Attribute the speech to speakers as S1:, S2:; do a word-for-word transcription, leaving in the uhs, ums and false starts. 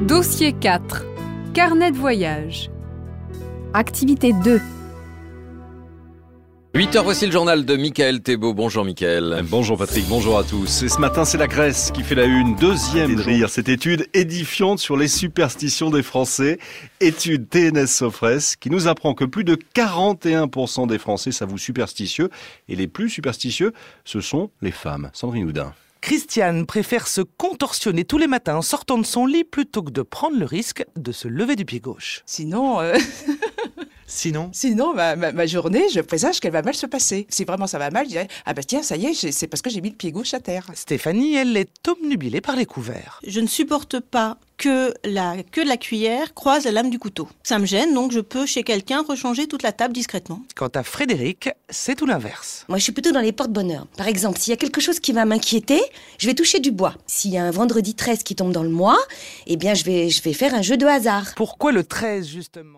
S1: Dossier quatre. Carnet de voyage.
S2: Activité deux.
S3: huit heures, voici le journal de Mickaël Thébault. Bonjour Mickaël.
S4: Bonjour Patrick, bonjour à tous. Et ce matin, c'est la Grèce qui fait la une. Deuxième rire, cette étude édifiante sur les superstitions des Français. Étude T N S Sofres qui nous apprend que plus de quarante et un pour cent des Français s'avouent superstitieux. Et les plus superstitieux, ce sont les femmes. Sandrine Houdin.
S5: Christiane préfère se contorsionner tous les matins en sortant de son lit plutôt que de prendre le risque de se lever du pied gauche.
S6: Sinon, euh...
S5: Sinon
S6: Sinon ma, ma, ma journée, je présage qu'elle va mal se passer. Si vraiment ça va mal, je dirais « Ah bah tiens, ça y est, c'est parce que j'ai mis le pied gauche à terre. »
S5: Stéphanie, elle, est obnubilée par les couverts.
S7: Je ne supporte pas que la queue de la cuillère croise la lame du couteau. Ça me gêne, donc je peux chez quelqu'un rechanger toute la table discrètement.
S5: Quant à Frédéric, c'est tout l'inverse.
S8: Moi, je suis plutôt dans les porte-bonheur. Par exemple, s'il y a quelque chose qui va m'inquiéter, je vais toucher du bois. S'il y a un vendredi treize qui tombe dans le mois, eh bien, je vais, je vais faire un jeu de hasard.
S5: Pourquoi le treize, justement ?